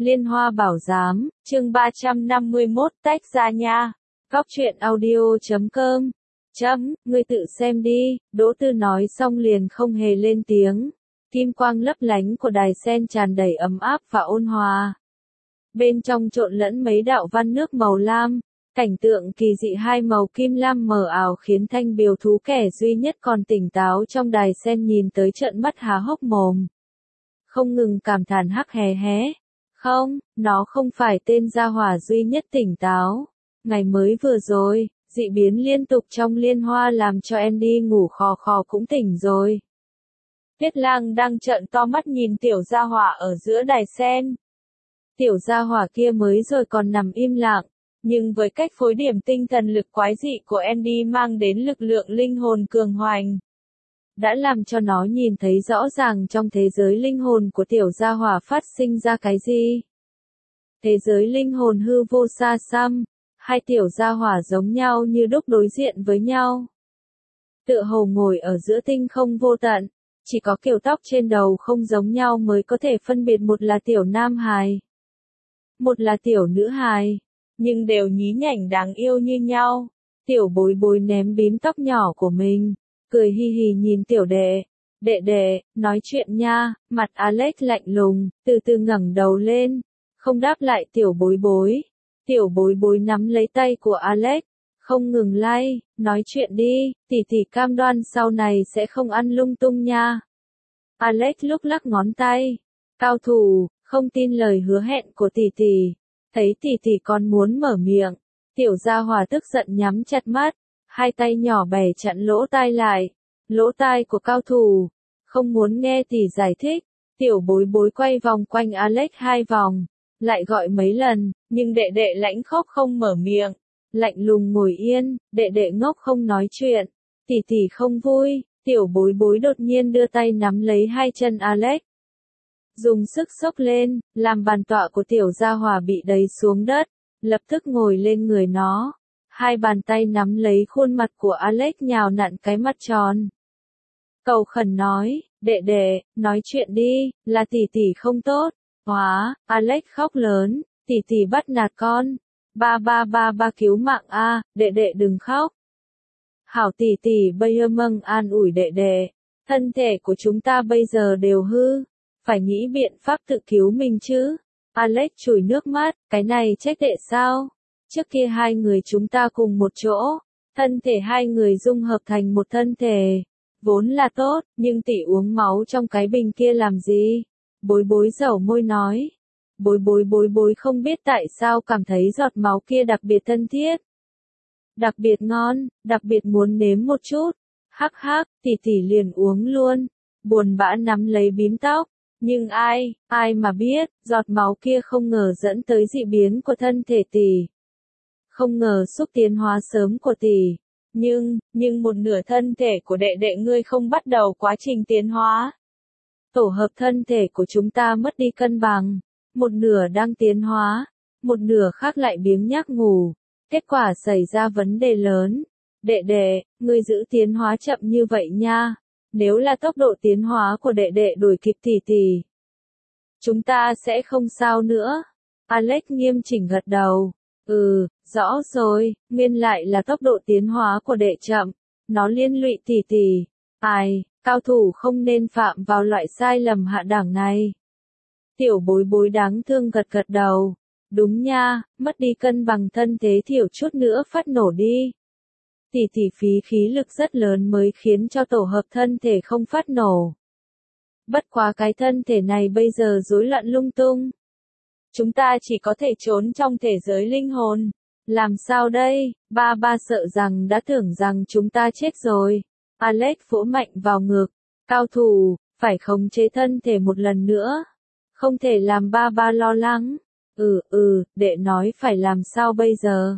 Liên Hoa Bảo Giám, chương 351 tách ra nha. Góc truyện audio.com. Ngươi tự xem đi, Đỗ Tư nói xong liền không hề lên tiếng. Kim quang lấp lánh của đài sen tràn đầy ấm áp và ôn hòa. Bên trong trộn lẫn mấy đạo văn nước màu lam, cảnh tượng kỳ dị hai màu kim lam mờ ảo khiến Thanh Biều Thú kẻ duy nhất còn tỉnh táo trong đài sen nhìn tới trợn mắt há hốc mồm. Không ngừng cảm thán hắc hé hé. Không, nó không phải tên gia hỏa duy nhất tỉnh táo. Ngày mới vừa rồi, dị biến liên tục trong liên hoa làm cho em đi ngủ khò khò cũng tỉnh rồi. Tiết Lang đang trợn to mắt nhìn tiểu gia hỏa ở giữa đài sen. Tiểu gia hỏa kia mới rồi còn nằm im lặng, nhưng với cách phối điểm tinh thần lực quái dị của Andy mang đến lực lượng linh hồn cường hoành, đã làm cho nó nhìn thấy rõ ràng trong thế giới linh hồn của tiểu gia hỏa phát sinh ra cái gì. Thế giới linh hồn hư vô xa xăm, hai tiểu gia hỏa giống nhau như đúc đối diện với nhau. Tựa hồ ngồi ở giữa tinh không vô tận, chỉ có kiểu tóc trên đầu không giống nhau mới có thể phân biệt một là tiểu nam hài, một là tiểu nữ hài, nhưng đều nhí nhảnh đáng yêu như nhau. Tiểu Bối Bối ném bím tóc nhỏ của mình, cười hi hi nhìn tiểu đệ. Đệ, nói chuyện nha. Mặt Alex lạnh lùng, từ từ ngẩng đầu lên, không đáp lại Tiểu Bối Bối. Tiểu Bối Bối nắm lấy tay của Alex, không ngừng lay, nói chuyện đi, tỷ cam đoan sau này sẽ không ăn lung tung nha. Alex lúc lắc ngón tay, cao thủ, không tin lời hứa hẹn của tỷ. Thấy tỷ còn muốn mở miệng, tiểu gia hỏa tức giận nhắm chặt mắt, hai tay nhỏ bẻ chặn lỗ tai lại. Lỗ tai của cao thủ, không muốn nghe tỷ giải thích. Tiểu Bối Bối quay vòng quanh Alex hai vòng, lại gọi mấy lần, nhưng đệ lãnh khóc không mở miệng, lạnh lùng ngồi yên. Đệ ngốc không nói chuyện, tỷ không vui. Tiểu Bối Bối đột nhiên đưa tay nắm lấy hai chân Alex, dùng sức xốc lên, làm bàn tọa của tiểu gia hỏa bị đẩy xuống đất, lập tức ngồi lên người nó. Hai bàn tay nắm lấy khuôn mặt của Alex nhào nặn cái mặt tròn. Cầu khẩn nói, đệ, nói chuyện đi, là tỷ không tốt. Hóa, Alex khóc lớn, tỷ bắt nạt con. Ba cứu mạng a, đệ đừng khóc. Hảo tỷ bây giờ mâng an ủi đệ, thân thể của chúng ta bây giờ đều hư, phải nghĩ biện pháp tự cứu mình chứ. Alex chùi nước mắt, cái này trách đệ sao? Trước kia hai người chúng ta cùng một chỗ, thân thể hai người dung hợp thành một thân thể, vốn là tốt, nhưng tỷ uống máu trong cái bình kia làm gì? Bối Bối dẩu môi nói. Bối không biết tại sao cảm thấy giọt máu kia đặc biệt thân thiết, đặc biệt ngon, đặc biệt muốn nếm một chút. Hắc, tỷ liền uống luôn. Buồn bã nắm lấy bím tóc, nhưng ai mà biết, giọt máu kia không ngờ dẫn tới dị biến của thân thể tỷ. Không ngờ xúc tiến hóa sớm của tỷ. Nhưng một nửa thân thể của đệ ngươi không bắt đầu quá trình tiến hóa. Tổ hợp thân thể của chúng ta mất đi cân bằng. Một nửa đang tiến hóa, một nửa khác lại biếng nhác ngủ. Kết quả xảy ra vấn đề lớn. Đệ, ngươi giữ tiến hóa chậm như vậy nha. Nếu là tốc độ tiến hóa của đệ đuổi kịp tỷ, chúng ta sẽ không sao nữa. Alex nghiêm chỉnh gật đầu. Rõ rồi, nguyên lại là tốc độ tiến hóa của đệ chậm, nó liên lụy tỷ. Cao thủ không nên phạm vào loại sai lầm hạ đẳng này. Tiểu Bối Bối đáng thương gật đầu. Đúng nha, mất đi cân bằng thân thế thiểu chút nữa phát nổ đi. Tỷ phí khí lực rất lớn mới khiến cho tổ hợp thân thể không phát nổ. Bất quá cái thân thể này bây giờ rối loạn lung tung. Chúng ta chỉ có thể trốn trong thể giới linh hồn. Làm sao đây? Ba sợ rằng đã tưởng rằng chúng ta chết rồi. Alex vỗ mạnh vào ngực. Cao thủ, phải khống chế thân thể một lần nữa. Không thể làm ba lo lắng. Đệ nói phải làm sao bây giờ?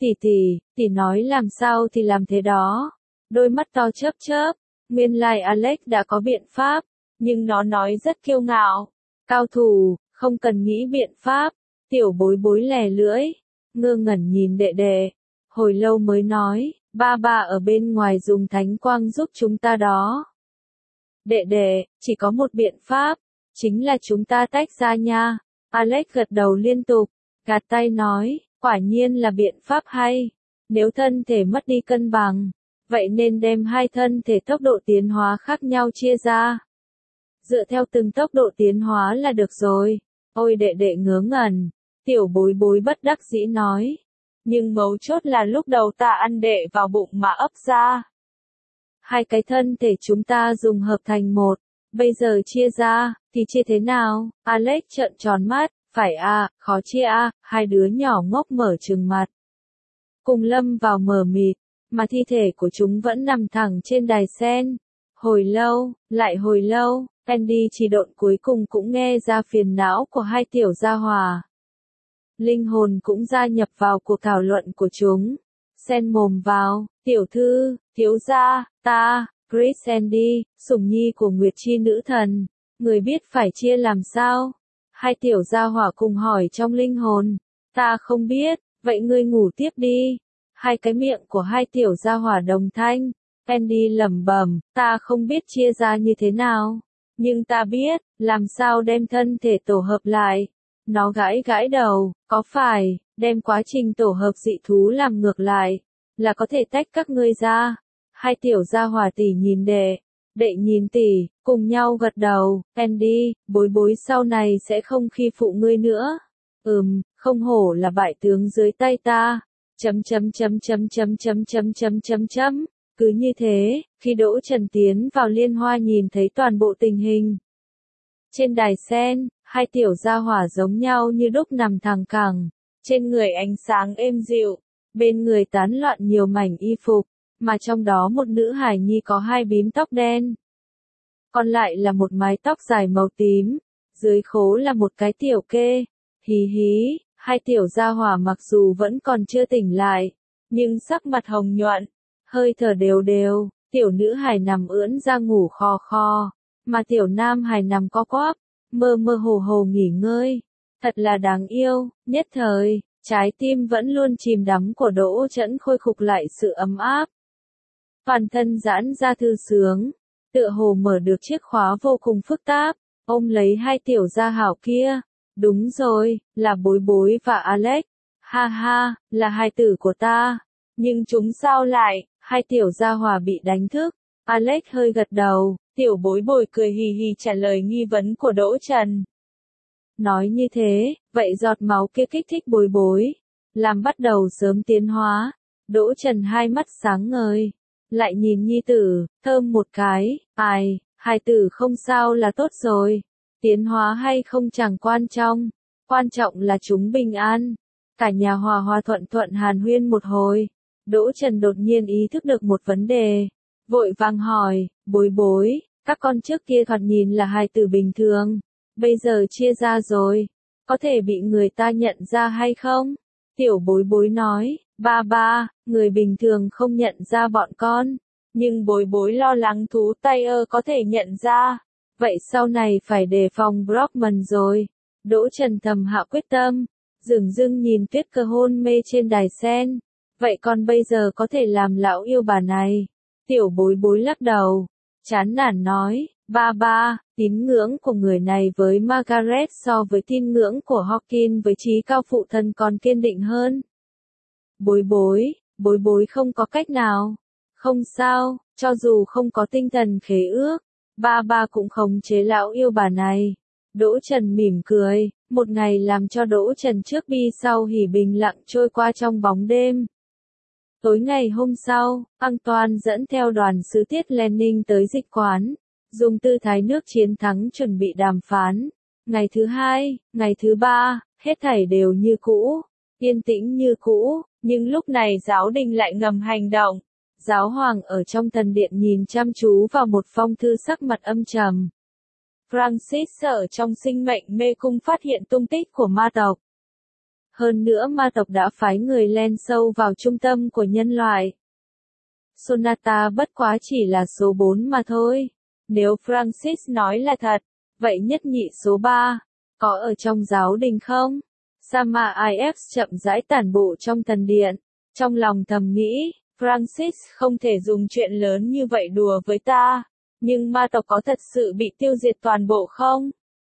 Tỷ nói làm sao thì làm thế đó. Đôi mắt to chớp. Nguyên lai Alex đã có biện pháp, nhưng nó nói rất kiêu ngạo. Cao thủ, không cần nghĩ biện pháp. Tiểu Bối Bối lè lưỡi, ngơ ngẩn nhìn đệ. Hồi lâu mới nói, ba ở bên ngoài dùng thánh quang giúp chúng ta đó. Đệ, chỉ có một biện pháp, chính là chúng ta tách ra nha. Alex gật đầu liên tục, gạt tay nói, quả nhiên là biện pháp hay. Nếu thân thể mất đi cân bằng, vậy nên đem hai thân thể tốc độ tiến hóa khác nhau chia ra. Dựa theo từng tốc độ tiến hóa là được rồi. Ôi đệ đệ ngớ ngẩn, tiểu bối bối bất đắc dĩ nói. Nhưng mấu chốt là lúc đầu ta ăn đệ vào bụng mà ấp ra. Hai cái thân thể chúng ta dùng hợp thành một, bây giờ chia ra, thì chia thế nào? Alex trợn tròn mắt, phải à, khó chia à, hai đứa nhỏ ngốc mở trừng mặt. Cùng lâm vào mờ mịt, mà thi thể của chúng vẫn nằm thẳng trên đài sen. Hồi lâu, lại hồi lâu, Andy chỉ độn cuối cùng cũng nghe ra phiền não của hai tiểu gia hỏa. Linh hồn cũng gia nhập vào cuộc thảo luận của chúng. Xen mồm vào, tiểu thư, thiếu gia, ta, Chris Andy, sủng nhi của Nguyệt Chi nữ thần. Người biết phải chia làm sao? Hai tiểu gia hỏa cùng hỏi trong linh hồn. Ta không biết, vậy ngươi ngủ tiếp đi. Hai cái miệng của hai tiểu gia hỏa đồng thanh. Andy lẩm bẩm, ta không biết chia ra như thế nào. Nhưng ta biết, làm sao đem thân thể tổ hợp lại. Nó gãi gãi đầu, có phải, đem quá trình tổ hợp dị thú làm ngược lại, là có thể tách các ngươi ra. Hai tiểu gia hỏa tỷ nhìn đệ, đệ nhìn tỷ, cùng nhau gật đầu. Andy, bối bối sau này sẽ không khi phụ ngươi nữa. Không hổ là bại tướng dưới tay ta. Cứ như thế, khi Đỗ Trần tiến vào liên hoa nhìn thấy toàn bộ tình hình. Trên đài sen, hai tiểu gia hỏa giống nhau như đúc nằm thẳng cẳng, trên người ánh sáng êm dịu, bên người tán loạn nhiều mảnh y phục, mà trong đó một nữ hài nhi có hai bím tóc đen. Còn lại là một mái tóc dài màu tím, dưới khố là một cái tiểu kê. Hí hí, hai tiểu gia hỏa mặc dù vẫn còn chưa tỉnh lại, nhưng sắc mặt hồng nhuận, hơi thở đều đều, tiểu nữ hài nằm ưỡn ra ngủ khò khò, mà tiểu nam hài nằm co quắp, mơ mơ hồ hồ nghỉ ngơi. Thật là đáng yêu, nhất thời, trái tim vẫn luôn chìm đắm của Đỗ Chẫn khôi phục lại sự ấm áp. Toàn thân giãn ra thư sướng, tựa hồ mở được chiếc khóa vô cùng phức táp, ôm lấy hai tiểu gia hảo kia. Đúng rồi, là bối bối và Alex. Ha ha, là hai tử của ta. Nhưng chúng sao lại, hai tiểu gia hỏa bị đánh thức. Alex hơi gật đầu, tiểu bối bồi cười hì hì trả lời nghi vấn của Đỗ Trần. Nói như thế, vậy giọt máu kia kích thích bối bối, làm bắt đầu sớm tiến hóa. Đỗ Trần hai mắt sáng ngời, lại nhìn nhi tử, thơm một cái, ai, hai tử không sao là tốt rồi. Tiến hóa hay không chẳng quan trọng là chúng bình an. Cả nhà hòa hòa thuận thuận hàn huyên một hồi. Đỗ Trần đột nhiên ý thức được một vấn đề, vội vàng hỏi, bối bối, các con trước kia thoạt nhìn là hài tử bình thường, bây giờ chia ra rồi, có thể bị người ta nhận ra hay không? Tiểu bối bối nói, ba, người bình thường không nhận ra bọn con, nhưng bối bối lo lắng thú tay có thể nhận ra. Vậy sau này phải đề phòng Brockman rồi. Đỗ Trần thầm hạ quyết tâm, dửng dưng nhìn Tuyết Cơ hôn mê trên đài sen. Vậy con bây giờ có thể làm lão yêu bà này. Tiểu bối bối lắc đầu, chán nản nói, ba, tín ngưỡng của người này với Margaret so với tín ngưỡng của Hawkins với trí cao phụ thân còn kiên định hơn. Bối bối không có cách nào. Không sao, cho dù không có tinh thần khế ước, ba cũng khống chế lão yêu bà này. Đỗ Trần mỉm cười, một ngày làm cho Đỗ Trần trước bi sau hỉ bình lặng trôi qua trong bóng đêm. Tối ngày hôm sau, Antoine dẫn theo đoàn sứ tiết Lenin tới dịch quán, dùng tư thái nước chiến thắng chuẩn bị đàm phán. Ngày thứ hai, ngày thứ ba, hết thảy đều như cũ, yên tĩnh như cũ, nhưng lúc này giáo đình lại ngầm hành động. Giáo hoàng ở trong thần điện nhìn chăm chú vào một phong thư sắc mặt âm trầm. Francis ở trong sinh mệnh mê cung phát hiện tung tích của ma tộc. Hơn nữa ma tộc đã phái người len sâu vào trung tâm của nhân loại. Sonata bất quá chỉ là số 4 mà thôi. Nếu Francis nói là thật, vậy nhất nhị số 3, có ở trong giáo đình không? Sama IF chậm rãi tản bộ trong thần điện, trong lòng thầm nghĩ. Francis không thể dùng chuyện lớn như vậy đùa với ta, nhưng ma tộc có thật sự bị tiêu diệt toàn bộ không?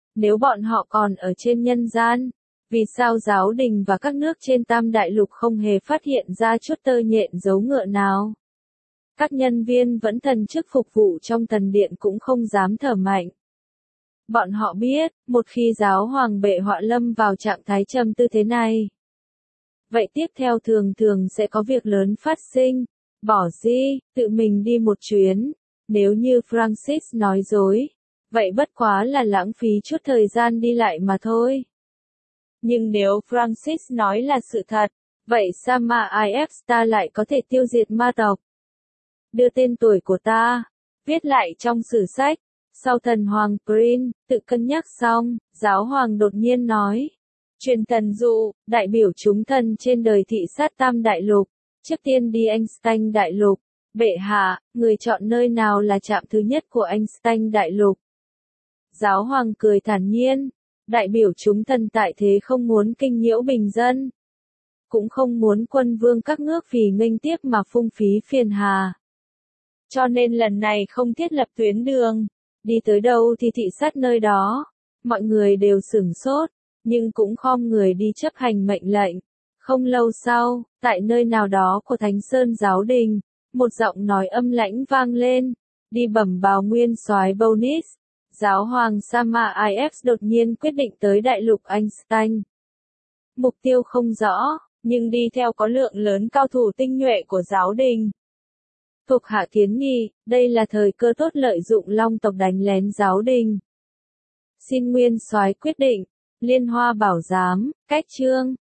Nếu bọn họ còn ở trên nhân gian, vì sao giáo đình và các nước trên Tam Đại Lục không hề phát hiện ra chút tơ nhện dấu ngựa nào? Các nhân viên vẫn thần chức phục vụ trong thần điện cũng không dám thở mạnh. Bọn họ biết, một khi giáo hoàng bệ họa lâm vào trạng thái trầm tư thế này, vậy tiếp theo thường thường sẽ có việc lớn phát sinh. Bỏ đi, tự mình đi một chuyến. Nếu như Francis nói dối, vậy bất quá là lãng phí chút thời gian đi lại mà thôi. Nhưng nếu Francis nói là sự thật, vậy sao mà ta lại có thể tiêu diệt ma tộc? Đưa tên tuổi của ta, viết lại trong sử sách. Sau thần hoàng Prin, tự cân nhắc xong, giáo hoàng đột nhiên nói. Truyền thần dụ, đại biểu chúng thần trên đời thị sát Tam Đại Lục. Trước tiên đi Einstein Đại Lục. Bệ hạ, người chọn nơi nào là trạm thứ nhất của Einstein Đại Lục? Giáo hoàng cười thản nhiên. Đại biểu chúng thần tại thế không muốn kinh nhiễu bình dân. Cũng không muốn quân vương các nước vì nghênh tiếp mà phung phí phiền hà. Cho nên lần này không thiết lập tuyến đường. Đi tới đâu thì thị sát nơi đó. Mọi người đều sửng sốt, nhưng cũng khom người đi chấp hành mệnh lệnh. Không lâu sau, tại nơi nào đó của Thánh Sơn Giáo Đình, một giọng nói âm lãnh vang lên. Đi bẩm báo nguyên soái Bonis. Giáo hoàng Sama IF đột nhiên quyết định tới đại lục Einstein. Mục tiêu không rõ, nhưng đi theo có lượng lớn cao thủ tinh nhuệ của giáo đình. Thuộc hạ kiến nghị, đây là thời cơ tốt lợi dụng Long tộc đánh lén giáo đình. Xin nguyên soái quyết định. Liên Hoa Bảo Giám, cách chương.